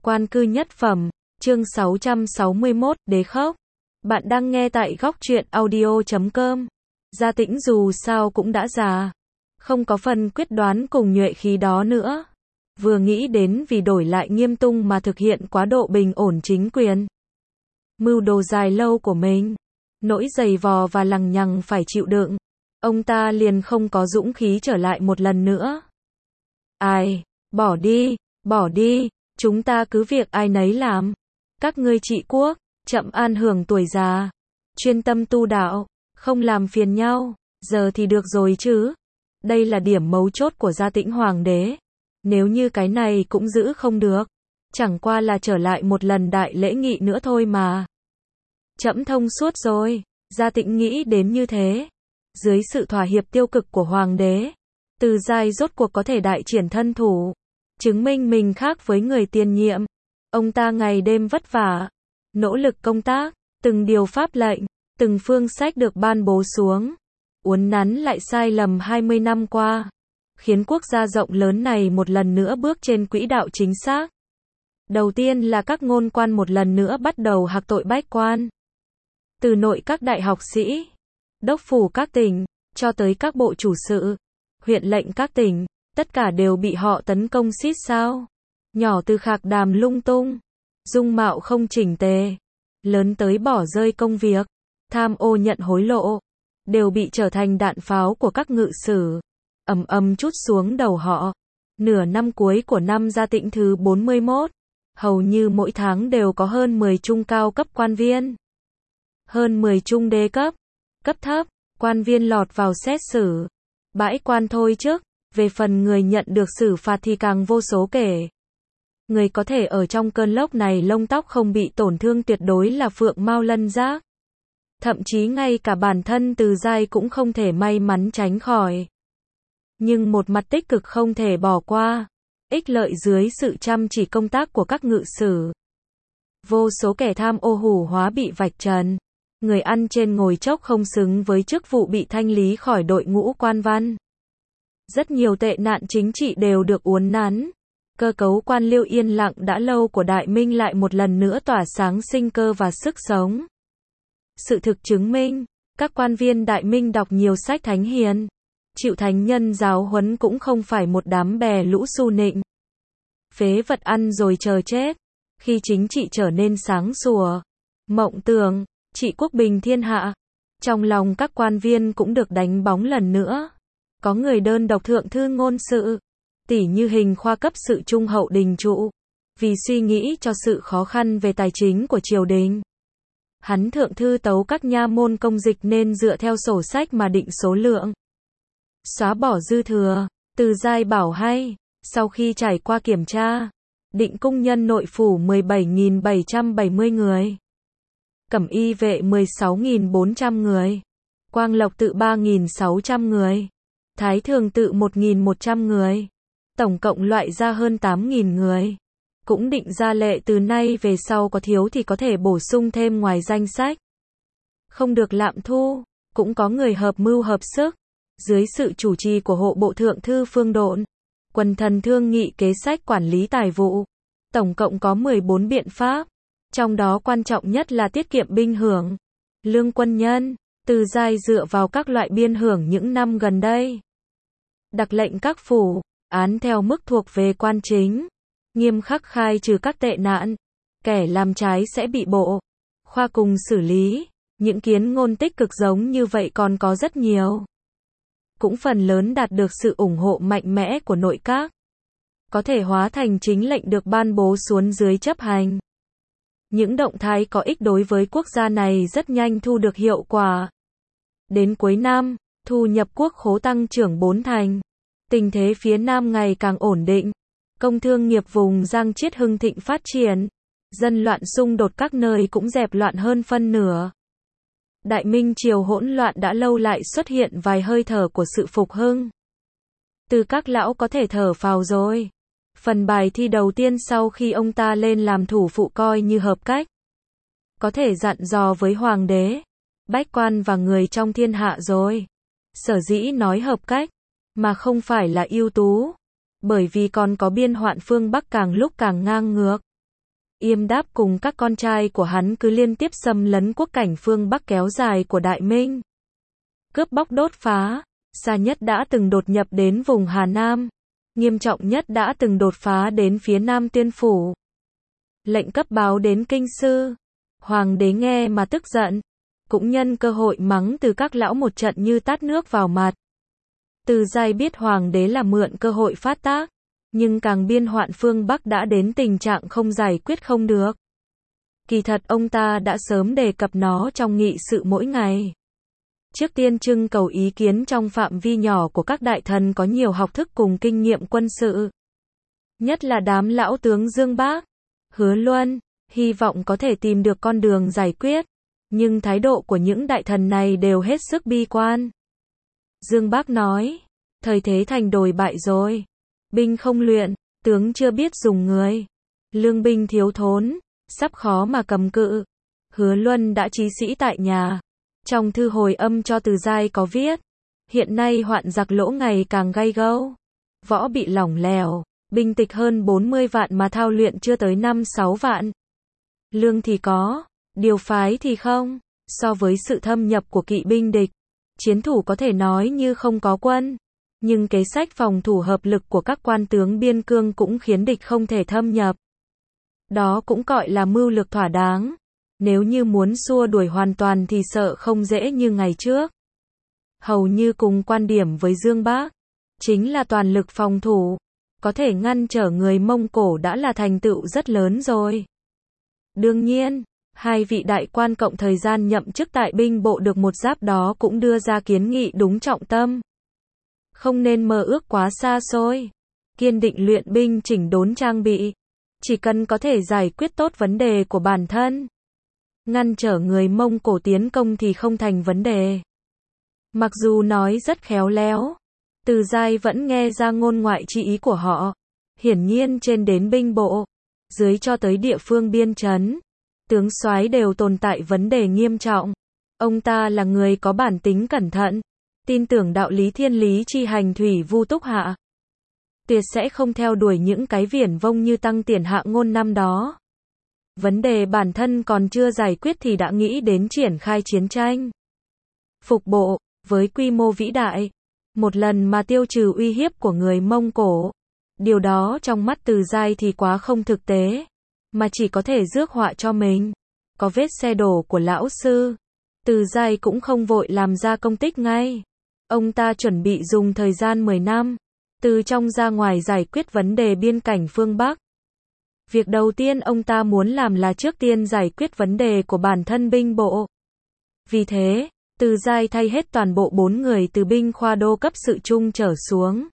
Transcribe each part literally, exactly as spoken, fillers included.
Quan cư nhất phẩm, chương sáu trăm sáu mươi mốt, Đế khóc. Bạn đang nghe tại góc truyện audio chấm com. Gia Tĩnh dù sao cũng đã già, không có phần quyết đoán cùng nhuệ khí đó nữa. Vừa nghĩ đến vì đổi lại Nghiêm Tung mà thực hiện quá độ bình ổn chính quyền, mưu đồ dài lâu của mình, nỗi dày vò và lằng nhằng phải chịu đựng, ông ta liền không có dũng khí trở lại một lần nữa. Ai, bỏ đi, bỏ đi, chúng ta cứ việc ai nấy làm. Các ngươi trị quốc, chậm an hưởng tuổi già, chuyên tâm tu đạo, không làm phiền nhau, giờ thì được rồi chứ. Đây là điểm mấu chốt của Gia Tĩnh Hoàng đế. Nếu như cái này cũng giữ không được, chẳng qua là trở lại một lần đại lễ nghị nữa thôi mà. Trẫm thông suốt rồi, Gia Tĩnh nghĩ đến như thế. Dưới sự thỏa hiệp tiêu cực của Hoàng đế, Từ Giai rốt cuộc có thể đại triển thân thủ, chứng minh mình khác với người tiền nhiệm. Ông ta ngày đêm vất vả, nỗ lực công tác, từng điều pháp lệnh, từng phương sách được ban bố xuống, uốn nắn lại sai lầm hai mươi năm qua, khiến quốc gia rộng lớn này một lần nữa bước trên quỹ đạo chính xác. Đầu tiên là các ngôn quan một lần nữa bắt đầu hạc tội bách quan. Từ nội các đại học sĩ, đốc phủ các tỉnh, cho tới các bộ chủ sự, huyện lệnh các tỉnh, tất cả đều bị họ tấn công xít sao. Nhỏ từ khạc đàm lung tung, dung mạo không chỉnh tề, lớn tới bỏ rơi công việc, tham ô nhận hối lộ, đều bị trở thành đạn pháo của các ngự sử, ầm ầm trút xuống đầu họ. Nửa năm cuối của năm Gia Tĩnh thứ bốn mươi mốt, hầu như mỗi tháng đều có hơn mười trung cao cấp quan viên, hơn mười trung đế cấp, cấp thấp, quan viên lọt vào xét xử, bãi quan thôi chức. Về phần người nhận được xử phạt thì càng vô số kể. Người có thể ở trong cơn lốc này lông tóc không bị tổn thương tuyệt đối là Phượng Mao Lân Giác. Thậm chí ngay cả bản thân Từ Giai cũng không thể may mắn tránh khỏi. Nhưng một mặt tích cực không thể bỏ qua, ích lợi dưới sự chăm chỉ công tác của các ngự sử. Vô số kẻ tham ô hủ hóa bị vạch trần, người ăn trên ngồi chốc không xứng với chức vụ bị thanh lý khỏi đội ngũ quan văn. Rất nhiều tệ nạn chính trị đều được uốn nắn. Cơ cấu quan liêu yên lặng đã lâu của Đại Minh lại một lần nữa tỏa sáng sinh cơ và sức sống. Sự thực chứng minh, các quan viên Đại Minh đọc nhiều sách thánh hiền, chịu thánh nhân giáo huấn cũng không phải một đám bè lũ xu nịnh, phế vật ăn rồi chờ chết. Khi chính trị trở nên sáng sủa, mộng tưởng, trị quốc bình thiên hạ, trong lòng các quan viên cũng được đánh bóng lần nữa. Có người đơn độc thượng thư ngôn sự, tỉ như Hình Khoa cấp sự trung hậu đình trụ, vì suy nghĩ cho sự khó khăn về tài chính của triều đình. Hắn thượng thư tấu các nha môn công dịch nên dựa theo sổ sách mà định số lượng, xóa bỏ dư thừa. Từ Giai bảo hay, sau khi trải qua kiểm tra, định cung nhân nội phủ mười bảy nghìn bảy trăm bảy mươi người, cẩm y vệ mười sáu nghìn bốn trăm người, quang lộc tự ba nghìn sáu trăm người, thái thường tự một nghìn một trăm người, tổng cộng loại ra hơn tám nghìn người. Cũng định ra lệ từ nay về sau có thiếu thì có thể bổ sung thêm ngoài danh sách, không được lạm thu. Cũng có người hợp mưu hợp sức, dưới sự chủ trì của hộ bộ thượng thư Phương Độn, quần thần thương nghị kế sách quản lý tài vụ. Tổng cộng có mười bốn biện pháp, trong đó quan trọng nhất là tiết kiệm binh hưởng, lương quân nhân. Từ Giai dựa vào các loại biên hưởng những năm gần đây, đặc lệnh các phủ, án theo mức thuộc về quan chính, nghiêm khắc khai trừ các tệ nạn, kẻ làm trái sẽ bị bộ khoa cùng xử lý. Những kiến ngôn tích cực giống như vậy còn có rất nhiều, cũng phần lớn đạt được sự ủng hộ mạnh mẽ của nội các, có thể hóa thành chính lệnh được ban bố xuống dưới chấp hành. Những động thái có ích đối với quốc gia này rất nhanh thu được hiệu quả. Đến cuối năm, thu nhập quốc khố tăng trưởng bốn thành. Tình thế phía Nam ngày càng ổn định. Công thương nghiệp vùng Giang Chiết hưng thịnh phát triển. Dân loạn xung đột các nơi cũng dẹp loạn hơn phân nửa. Đại Minh triều hỗn loạn đã lâu lại xuất hiện vài hơi thở của sự phục hưng. Từ Các lão có thể thở phào rồi. Phần bài thi đầu tiên sau khi ông ta lên làm thủ phụ coi như hợp cách. Có thể dặn dò với hoàng đế, bách quan và người trong thiên hạ rồi. Sở dĩ nói hợp cách, mà không phải là ưu tú, bởi vì còn có biên hoạn phương Bắc càng lúc càng ngang ngược. Yêm Đáp cùng các con trai của hắn cứ liên tiếp xâm lấn quốc cảnh phương Bắc kéo dài của Đại Minh. Cướp bóc đốt phá, xa nhất đã từng đột nhập đến vùng Hà Nam, nghiêm trọng nhất đã từng đột phá đến phía Nam Tuyên Phủ. Lệnh cấp báo đến kinh sư, hoàng đế nghe mà tức giận, cũng nhân cơ hội mắng Từ các lão một trận như tát nước vào mặt. Từ Giai biết hoàng đế là mượn cơ hội phát tác, nhưng càng biên hoạn phương Bắc đã đến tình trạng không giải quyết không được. Kỳ thật ông ta đã sớm đề cập nó trong nghị sự mỗi ngày. Trước tiên trưng cầu ý kiến trong phạm vi nhỏ của các đại thần có nhiều học thức cùng kinh nghiệm quân sự. Nhất là đám lão tướng Dương Bác, Hứa Luân, hy vọng có thể tìm được con đường giải quyết. Nhưng thái độ của những đại thần này đều hết sức bi quan. Dương Bác nói, thời thế thành đồi bại rồi. Binh không luyện, tướng chưa biết dùng người. Lương binh thiếu thốn, sắp khó mà cầm cự. Hứa Luân đã chí sĩ tại nhà. Trong thư hồi âm cho Từ Giai có viết, hiện nay hoạn giặc lỗ ngày càng gay gâu. Võ bị lỏng lẻo, binh tịch hơn bốn mươi vạn mà thao luyện chưa tới năm sáu vạn. Lương thì có, điều phái thì không. So với sự thâm nhập của kỵ binh địch, chiến thủ có thể nói như không có quân. Nhưng kế sách phòng thủ hợp lực của các quan tướng biên cương cũng khiến địch không thể thâm nhập. Đó cũng gọi là mưu lược thỏa đáng. Nếu như muốn xua đuổi hoàn toàn thì sợ không dễ như ngày trước. Hầu như cùng quan điểm với Dương Bác, chính là toàn lực phòng thủ. Có thể ngăn trở người Mông Cổ đã là thành tựu rất lớn rồi. Đương nhiên, hai vị đại quan cộng thời gian nhậm chức tại binh bộ được một giáp đó cũng đưa ra kiến nghị đúng trọng tâm. Không nên mơ ước quá xa xôi. Kiên định luyện binh chỉnh đốn trang bị. Chỉ cần có thể giải quyết tốt vấn đề của bản thân, ngăn trở người Mông Cổ tiến công thì không thành vấn đề. Mặc dù nói rất khéo léo, Từ Giai vẫn nghe ra ngôn ngoại chi ý của họ. Hiển nhiên trên đến binh bộ, dưới cho tới địa phương biên trấn, tướng soái đều tồn tại vấn đề nghiêm trọng. Ông ta là người có bản tính cẩn thận, tin tưởng đạo lý thiên lý chi hành thủy vu túc hạ. Tuyệt sẽ không theo đuổi những cái viển vông như tăng tiền hạ ngôn năm đó. Vấn đề bản thân còn chưa giải quyết thì đã nghĩ đến triển khai chiến tranh. Phục bộ, với quy mô vĩ đại, một lần mà tiêu trừ uy hiếp của người Mông Cổ. Điều đó trong mắt Từ Giai thì quá không thực tế, mà chỉ có thể rước họa cho mình. Có vết xe đổ của lão sư, Từ Giai cũng không vội làm ra công tích ngay. Ông ta chuẩn bị dùng thời gian mười năm, từ trong ra ngoài giải quyết vấn đề biên cảnh phương Bắc. Việc đầu tiên ông ta muốn làm là trước tiên giải quyết vấn đề của bản thân binh bộ. Vì thế, Từ Giai thay hết toàn bộ bốn người từ binh khoa đô cấp sự trung trở xuống.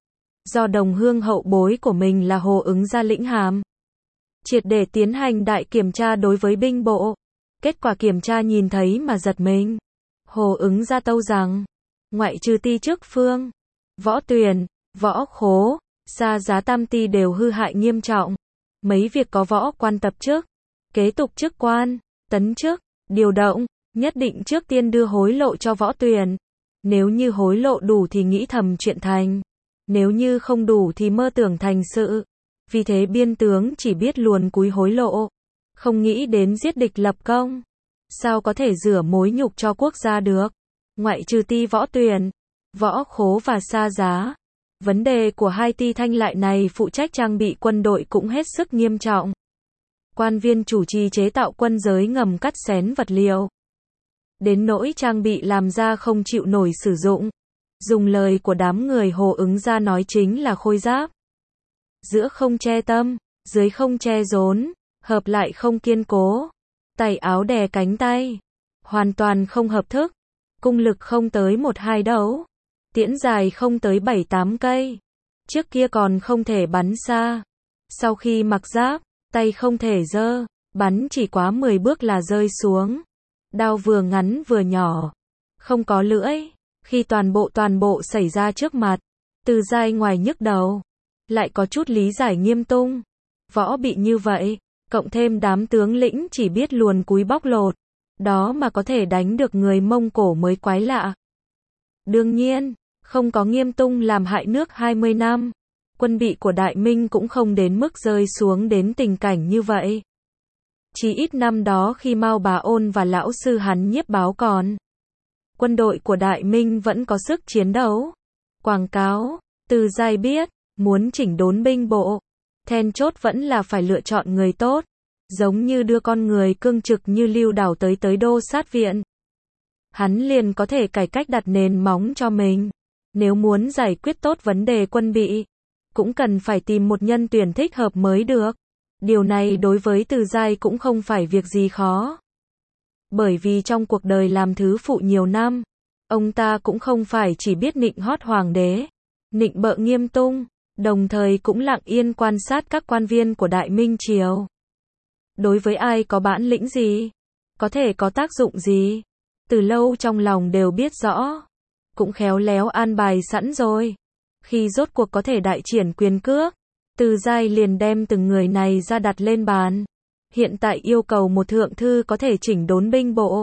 Do đồng hương hậu bối của mình là Hồ Ứng ra lĩnh hàm. Triệt để tiến hành đại kiểm tra đối với binh bộ. Kết quả kiểm tra nhìn thấy mà giật mình. Hồ Ứng ra tâu rằng, ngoại trừ ti trước phương, Võ Tuyền, Võ Khố, Sa Giá tam ti đều hư hại nghiêm trọng. Mấy việc có võ quan tập chức, kế tục chức quan, tấn chức, điều động, nhất định trước tiên đưa hối lộ cho Võ Tuyền. Nếu như hối lộ đủ thì nghĩ thầm chuyện thành. Nếu như không đủ thì mơ tưởng thành sự. Vì thế biên tướng chỉ biết luồn cúi hối lộ, không nghĩ đến giết địch lập công. Sao có thể rửa mối nhục cho quốc gia được? Ngoại trừ ti Võ Tuyền, Võ Khố và Sa Giá, vấn đề của hai ti thanh lại này phụ trách trang bị quân đội cũng hết sức nghiêm trọng. Quan viên chủ trì chế tạo quân giới ngầm cắt xén vật liệu. Đến nỗi trang bị làm ra không chịu nổi sử dụng. Dùng lời của đám người Hồ Ứng ra nói chính là khôi giáp. Giữa không che tâm, dưới không che rốn, hợp lại không kiên cố. Tay áo đè cánh tay. Hoàn toàn không hợp thức. Cung lực không tới một hai đấu. Tiễn dài không tới bảy tám cây. Trước kia còn không thể bắn xa. Sau khi mặc giáp, tay không thể giơ, bắn chỉ quá mười bước là rơi xuống. Đao vừa ngắn vừa nhỏ, không có lưỡi. Khi toàn bộ toàn bộ xảy ra trước mặt, Từ Giai ngoài nhức đầu, lại có chút lý giải nghiêm tung. Võ bị như vậy, cộng thêm đám tướng lĩnh chỉ biết luồn cúi bóc lột, đó mà có thể đánh được người Mông Cổ mới quái lạ. Đương nhiên, không có Nghiêm Tung làm hại nước hai mươi năm, quân bị của Đại Minh cũng không đến mức rơi xuống đến tình cảnh như vậy. Chỉ ít năm đó khi Mao Bá Ôn và lão sư hắn Nhiếp Báo còn, quân đội của Đại Minh vẫn có sức chiến đấu. Quảng cáo, Từ Giai biết, muốn chỉnh đốn binh bộ, then chốt vẫn là phải lựa chọn người tốt, giống như đưa con người cương trực như Lưu Đảo tới tới đô sát viện. Hắn liền có thể cải cách đặt nền móng cho mình. Nếu muốn giải quyết tốt vấn đề quân bị, cũng cần phải tìm một nhân tuyển thích hợp mới được. Điều này đối với Từ Giai cũng không phải việc gì khó. Bởi vì trong cuộc đời làm thứ phụ nhiều năm, ông ta cũng không phải chỉ biết nịnh hót hoàng đế, nịnh bợ Nghiêm Tung, đồng thời cũng lặng yên quan sát các quan viên của Đại Minh Triều. Đối với ai có bản lĩnh gì, có thể có tác dụng gì, từ lâu trong lòng đều biết rõ, cũng khéo léo an bài sẵn rồi. Khi rốt cuộc có thể đại triển quyền cước, Từ Giai liền đem từng người này ra đặt lên bàn. Hiện tại yêu cầu một thượng thư có thể chỉnh đốn binh bộ.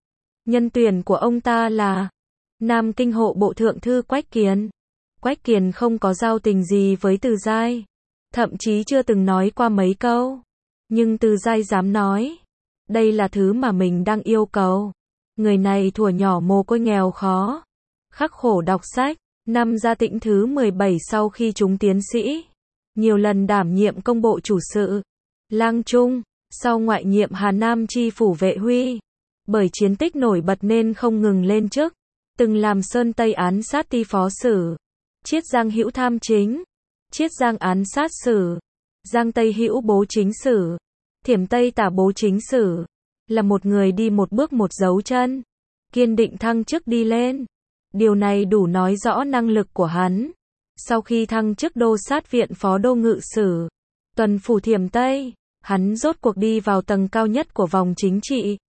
Nhân tuyển của ông ta là Nam Kinh hộ bộ thượng thư Quách Kiền. Quách Kiền không có giao tình gì với Từ Giai, thậm chí chưa từng nói qua mấy câu. Nhưng Từ Giai dám nói, đây là thứ mà mình đang yêu cầu. Người này thuở nhỏ mồ côi nghèo khó, khắc khổ đọc sách, năm Gia Tĩnh thứ mười bảy sau khi trúng tiến sĩ, nhiều lần đảm nhiệm công bộ chủ sự, lang trung, sau ngoại nhiệm Hà Nam chi phủ vệ huy. Bởi chiến tích nổi bật nên không ngừng lên chức, từng làm Sơn Tây án sát ti phó sử, Chiết Giang hữu tham chính, Chiết Giang án sát sử, Giang Tây hữu bố chính sử, Thiểm Tây tả bố chính sử. Là một người đi một bước một dấu chân, kiên định thăng chức đi lên. Điều này đủ nói rõ năng lực của hắn. Sau khi thăng chức đô sát viện phó đô ngự sử, tuần phủ Thiểm Tây, hắn rốt cuộc đi vào tầng cao nhất của vòng chính trị.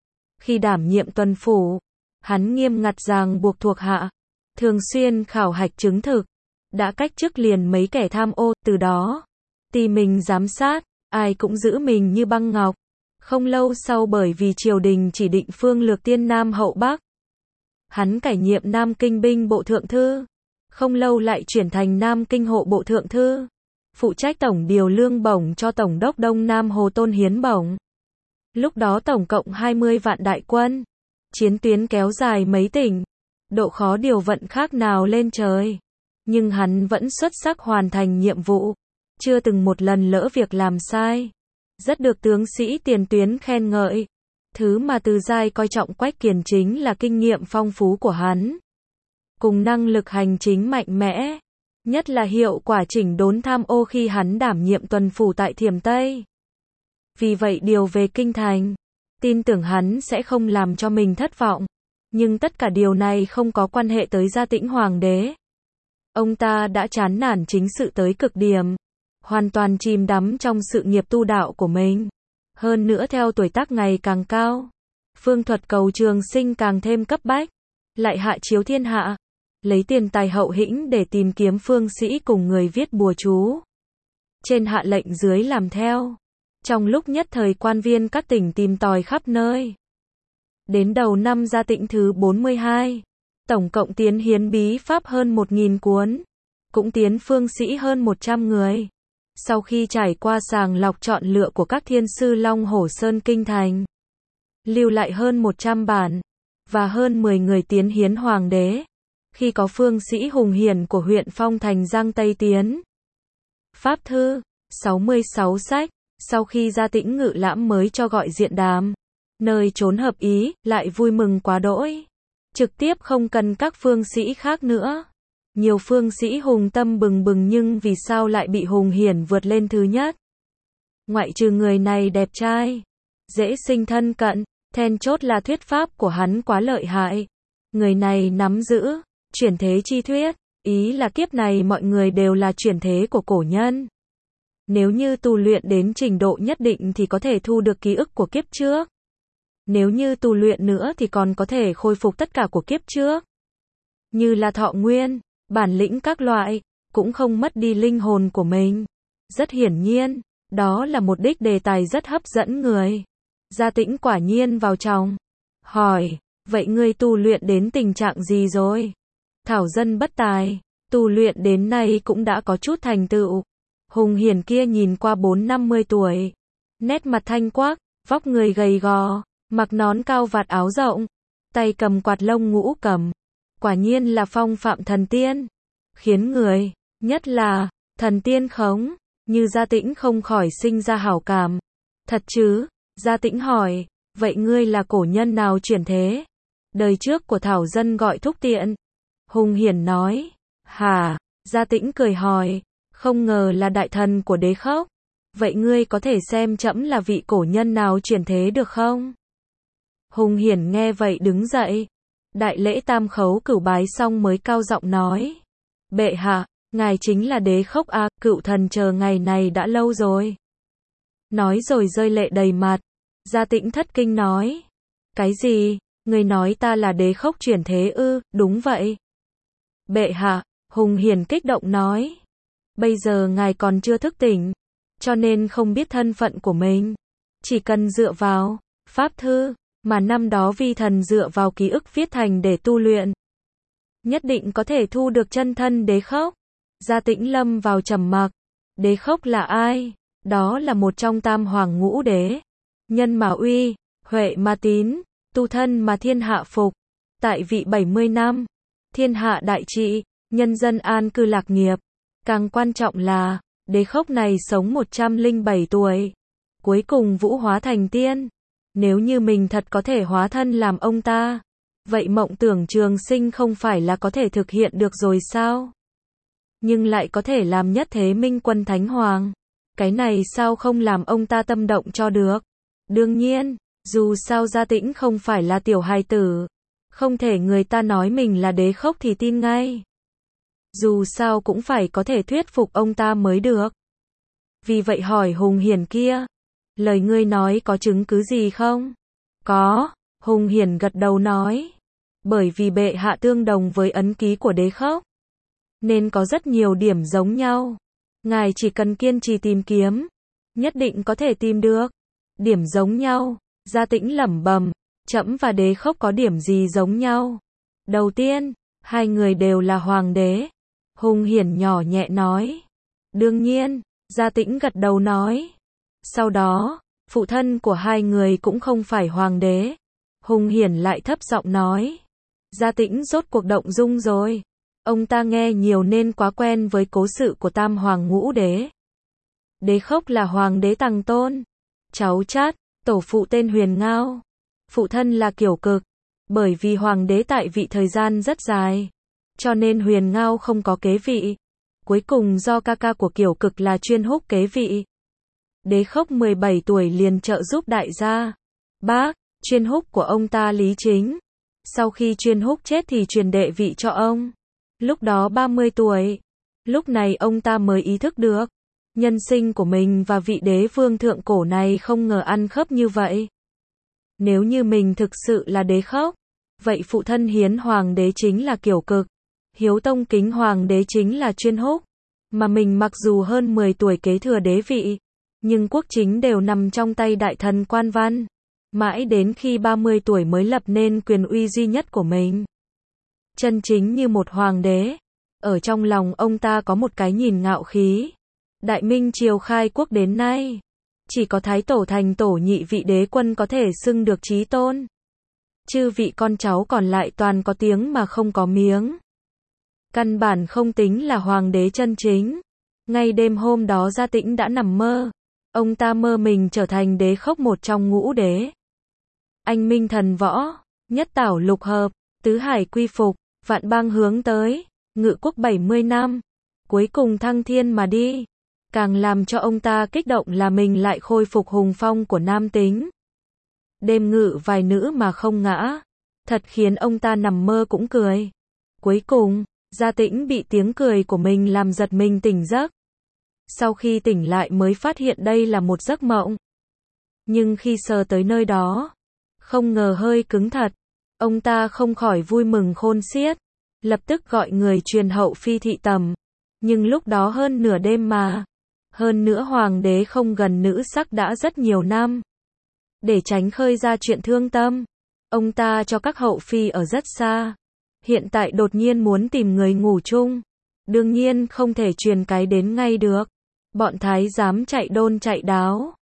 Khi đảm nhiệm tuần phủ, hắn nghiêm ngặt ràng buộc thuộc hạ, thường xuyên khảo hạch chứng thực, đã cách chức liền mấy kẻ tham ô, từ đó, tì mình giám sát, ai cũng giữ mình như băng ngọc. Không lâu sau bởi vì triều đình chỉ định phương lược tiên Nam hậu Bắc, hắn cải nhiệm Nam Kinh binh bộ thượng thư, không lâu lại chuyển thành Nam Kinh hộ bộ thượng thư, phụ trách tổng điều lương bổng cho Tổng đốc Đông Nam Hồ Tôn Hiến bổng. Lúc đó tổng cộng hai mươi vạn đại quân, chiến tuyến kéo dài mấy tỉnh, độ khó điều vận khác nào lên trời. Nhưng hắn vẫn xuất sắc hoàn thành nhiệm vụ, chưa từng một lần lỡ việc làm sai, rất được tướng sĩ tiền tuyến khen ngợi. Thứ mà Từ Giai coi trọng Quách Kiền chính là kinh nghiệm phong phú của hắn, cùng năng lực hành chính mạnh mẽ, nhất là hiệu quả chỉnh đốn tham ô khi hắn đảm nhiệm tuần phủ tại Thiểm Tây. Vì vậy điều về kinh thành, tin tưởng hắn sẽ không làm cho mình thất vọng. Nhưng tất cả điều này không có quan hệ tới Gia Tĩnh hoàng đế. Ông ta đã chán nản chính sự tới cực điểm, hoàn toàn chìm đắm trong sự nghiệp tu đạo của mình. Hơn nữa theo tuổi tác ngày càng cao, phương thuật cầu trường sinh càng thêm cấp bách, lại hạ chiếu thiên hạ, lấy tiền tài hậu hĩnh để tìm kiếm phương sĩ cùng người viết bùa chú. Trên hạ lệnh dưới làm theo. Trong lúc nhất thời quan viên các tỉnh tìm tòi khắp nơi. Đến đầu năm Gia Tĩnh thứ bốn mươi hai, tổng cộng tiến hiến bí pháp hơn một nghìn cuốn, cũng tiến phương sĩ hơn một trăm người. Sau khi trải qua sàng lọc chọn lựa của các thiên sư Long Hổ Sơn Kinh Thành, lưu lại hơn một trăm bản, và hơn mười người tiến hiến hoàng đế. Khi có phương sĩ hùng hiển của huyện Phong Thành Giang Tây tiến pháp thư, sáu mươi sáu sách, sau khi Gia Tĩnh ngự lãm mới cho gọi diện đàm, nơi trốn hợp ý, lại vui mừng quá đỗi. Trực tiếp không cần các phương sĩ khác nữa. Nhiều phương sĩ hùng tâm bừng bừng nhưng vì sao lại bị hùng hiển vượt lên thứ nhất? Ngoại trừ người này đẹp trai, dễ sinh thân cận, then chốt là thuyết pháp của hắn quá lợi hại. Người này nắm giữ chuyển thế chi thuyết, ý là kiếp này mọi người đều là chuyển thế của cổ nhân. Nếu như tu luyện đến trình độ nhất định thì có thể thu được ký ức của kiếp trước. Nếu như tu luyện nữa thì còn có thể khôi phục tất cả của kiếp trước. Như là thọ nguyên, bản lĩnh các loại, cũng không mất đi linh hồn của mình. Rất hiển nhiên, đó là một đích đề tài rất hấp dẫn người. Gia Tĩnh quả nhiên vào trong. Hỏi, vậy ngươi tu luyện đến tình trạng gì rồi? Thảo dân bất tài, tu luyện đến nay cũng đã có chút thành tựu. Hùng hiển kia nhìn qua bốn năm mươi tuổi, nét mặt thanh quắc, vóc người gầy gò, mặc nón cao vạt áo rộng, tay cầm quạt lông ngũ cầm. Quả nhiên là phong phạm thần tiên. Khiến người, nhất là, thần tiên khống, như Gia Tĩnh không khỏi sinh ra hảo cảm. Thật chứ? Gia Tĩnh hỏi, vậy ngươi là cổ nhân nào chuyển thế? Đời trước của Thảo Dân gọi Thúc Tiện. Hùng Hiển nói, hả? Gia Tĩnh cười hỏi, không ngờ là đại thần của Đế Khốc. Vậy ngươi có thể xem trẫm là vị cổ nhân nào chuyển thế được không? Hùng Hiển nghe vậy đứng dậy. Đại lễ tam khấu cửu bái xong mới cao giọng nói. Bệ hạ, ngài chính là Đế Khốc à, cựu thần chờ ngày này đã lâu rồi. Nói rồi rơi lệ đầy mặt. Gia Tĩnh thất kinh nói. Cái gì? Người nói ta là Đế Khốc chuyển thế ư? Đúng vậy. Bệ hạ, Hùng Hiển kích động nói. Bây giờ ngài còn chưa thức tỉnh, cho nên không biết thân phận của mình. Chỉ cần dựa vào pháp thư mà năm đó vi thần dựa vào ký ức viết thành để tu luyện, nhất định có thể thu được chân thân Đế Khốc. Gia Tĩnh lâm vào trầm mặc. Đế Khốc là ai? Đó là một trong tam hoàng ngũ đế. Nhân mà uy, huệ mà tín, tu thân mà thiên hạ phục. Tại vị bảy mươi năm, thiên hạ đại trị, nhân dân an cư lạc nghiệp. Càng quan trọng là, Đế Khốc này sống một trăm lẻ bảy tuổi. Cuối cùng vũ hóa thành tiên. Nếu như mình thật có thể hóa thân làm ông ta, vậy mộng tưởng trường sinh không phải là có thể thực hiện được rồi sao? Nhưng lại có thể làm nhất thế minh quân thánh hoàng. Cái này sao không làm ông ta tâm động cho được? Đương nhiên, dù sao Gia Tĩnh không phải là tiểu hài tử. Không thể người ta nói mình là Đế Khốc thì tin ngay. Dù sao cũng phải có thể thuyết phục ông ta mới được. Vì vậy hỏi Hùng Hiển kia. Lời ngươi nói có chứng cứ gì không? Có, Hùng Hiển gật đầu nói. Bởi vì bệ hạ tương đồng với ấn ký của Đế Khốc, nên có rất nhiều điểm giống nhau. Ngài chỉ cần kiên trì tìm kiếm, nhất định có thể tìm được. Điểm giống nhau, Gia Tĩnh lẩm bẩm, trẫm và Đế Khốc có điểm gì giống nhau? Đầu tiên, hai người đều là hoàng đế. Hùng Hiển nhỏ nhẹ nói. Đương nhiên, Gia Tĩnh gật đầu nói. Sau đó, phụ thân của hai người cũng không phải hoàng đế. Hùng Hiển lại thấp giọng nói. Gia Tĩnh rốt cuộc động dung rồi. Ông ta nghe nhiều nên quá quen với cố sự của tam hoàng ngũ đế. Đế Khốc là hoàng đế Tằng Tôn, cháu chát, tổ phụ tên Huyền Ngao. Phụ thân là Kiểu Cực. Bởi vì hoàng đế tại vị thời gian rất dài, cho nên Huyền Ngao không có kế vị. Cuối cùng do ca ca của Kiểu Cực là Chuyên Húc kế vị. Đế Khốc mười bảy tuổi liền trợ giúp đại gia. Bác, Chuyên Húc của ông ta Lý Chính. Sau khi Chuyên Húc chết thì truyền đệ vị cho ông. Lúc đó ba mươi tuổi. Lúc này ông ta mới ý thức được. Nhân sinh của mình và vị đế vương thượng cổ này không ngờ ăn khớp như vậy. Nếu như mình thực sự là Đế Khốc, vậy phụ thân hiến hoàng đế chính là Kiểu Cực. Hiếu tông kính hoàng đế chính là Chuyên Húc. Mà mình mặc dù hơn mười tuổi kế thừa đế vị, nhưng quốc chính đều nằm trong tay đại thần Quan Văn. Mãi đến khi ba mươi tuổi mới lập nên quyền uy duy nhất của mình. Chân chính như một hoàng đế. Ở trong lòng ông ta có một cái nhìn ngạo khí. Đại Minh triều khai quốc đến nay, chỉ có Thái Tổ thành tổ nhị vị đế quân có thể xưng được chí tôn. Chư vị con cháu còn lại toàn có tiếng mà không có miếng. Căn bản không tính là hoàng đế chân chính. Ngay đêm hôm đó Gia Tĩnh đã nằm mơ. Ông ta mơ mình trở thành Đế Khốc một trong ngũ đế. Anh minh thần võ, nhất tảo lục hợp, tứ hải quy phục, vạn bang hướng tới, ngự quốc bảy mươi năm. Cuối cùng thăng thiên mà đi. Càng làm cho ông ta kích động là mình lại khôi phục hùng phong của nam tính. Đêm ngự vài nữ mà không ngã. Thật khiến ông ta nằm mơ cũng cười. Cuối cùng, Gia Tĩnh bị tiếng cười của mình làm giật mình tỉnh giấc. Sau khi tỉnh lại mới phát hiện đây là một giấc mộng. Nhưng khi sờ tới nơi đó, không ngờ hơi cứng thật. Ông ta không khỏi vui mừng khôn xiết. Lập tức gọi người truyền hậu phi thị tầm. Nhưng lúc đó hơn nửa đêm mà. Hơn nữa hoàng đế không gần nữ sắc đã rất nhiều năm. Để tránh khơi ra chuyện thương tâm, ông ta cho các hậu phi ở rất xa. Hiện tại đột nhiên muốn tìm người ngủ chung. Đương nhiên không thể truyền cái đến ngay được. Bọn thái giám chạy đôn chạy đáo.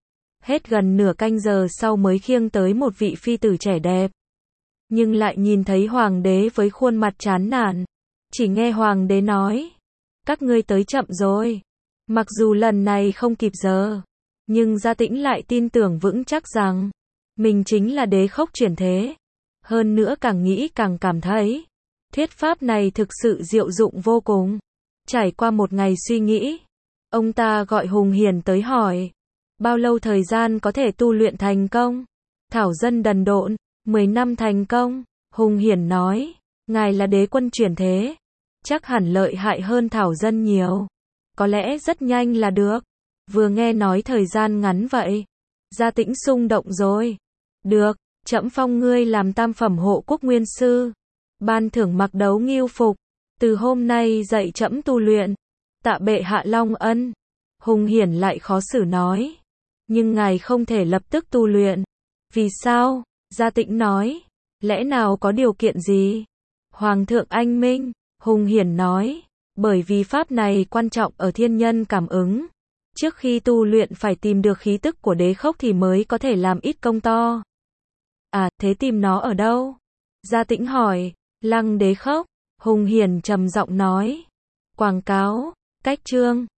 Hết gần nửa canh giờ sau mới khiêng tới một vị phi tử trẻ đẹp. Nhưng lại nhìn thấy hoàng đế với khuôn mặt chán nản. Chỉ nghe hoàng đế nói, các ngươi tới chậm rồi. Mặc dù lần này không kịp giờ, nhưng Gia Tĩnh lại tin tưởng vững chắc rằng mình chính là đế khốc chuyển thế. Hơn nữa càng nghĩ càng cảm thấy thuyết pháp này thực sự diệu dụng vô cùng. Trải qua một ngày suy nghĩ, ông ta gọi Hùng Hiển tới hỏi, bao lâu thời gian có thể tu luyện thành công? Thảo Dân đần độn, mười năm thành công. Hùng Hiển nói, ngài là đế quân chuyển thế, chắc hẳn lợi hại hơn Thảo Dân nhiều. Có lẽ rất nhanh là được. Vừa nghe nói thời gian ngắn vậy, Gia Tĩnh xung động rồi. Được, trẫm phong ngươi làm tam phẩm hộ quốc nguyên sư. Ban thưởng mặc đấu ngưu phục. Từ hôm nay dạy trẫm tu luyện. Tạ bệ hạ long ân. Hùng Hiển lại khó xử nói. Nhưng ngài không thể lập tức tu luyện. Vì sao? Gia Tĩnh nói. Lẽ nào có điều kiện gì? Hoàng thượng anh minh. Hùng Hiển nói. Bởi vì pháp này quan trọng ở thiên nhân cảm ứng. Trước khi tu luyện phải tìm được khí tức của đế khốc thì mới có thể làm ít công to. À, thế tìm nó ở đâu? Gia Tĩnh hỏi. Lăng đế khốc. Hùng Hiển trầm giọng nói. Quảng cáo, cách chương.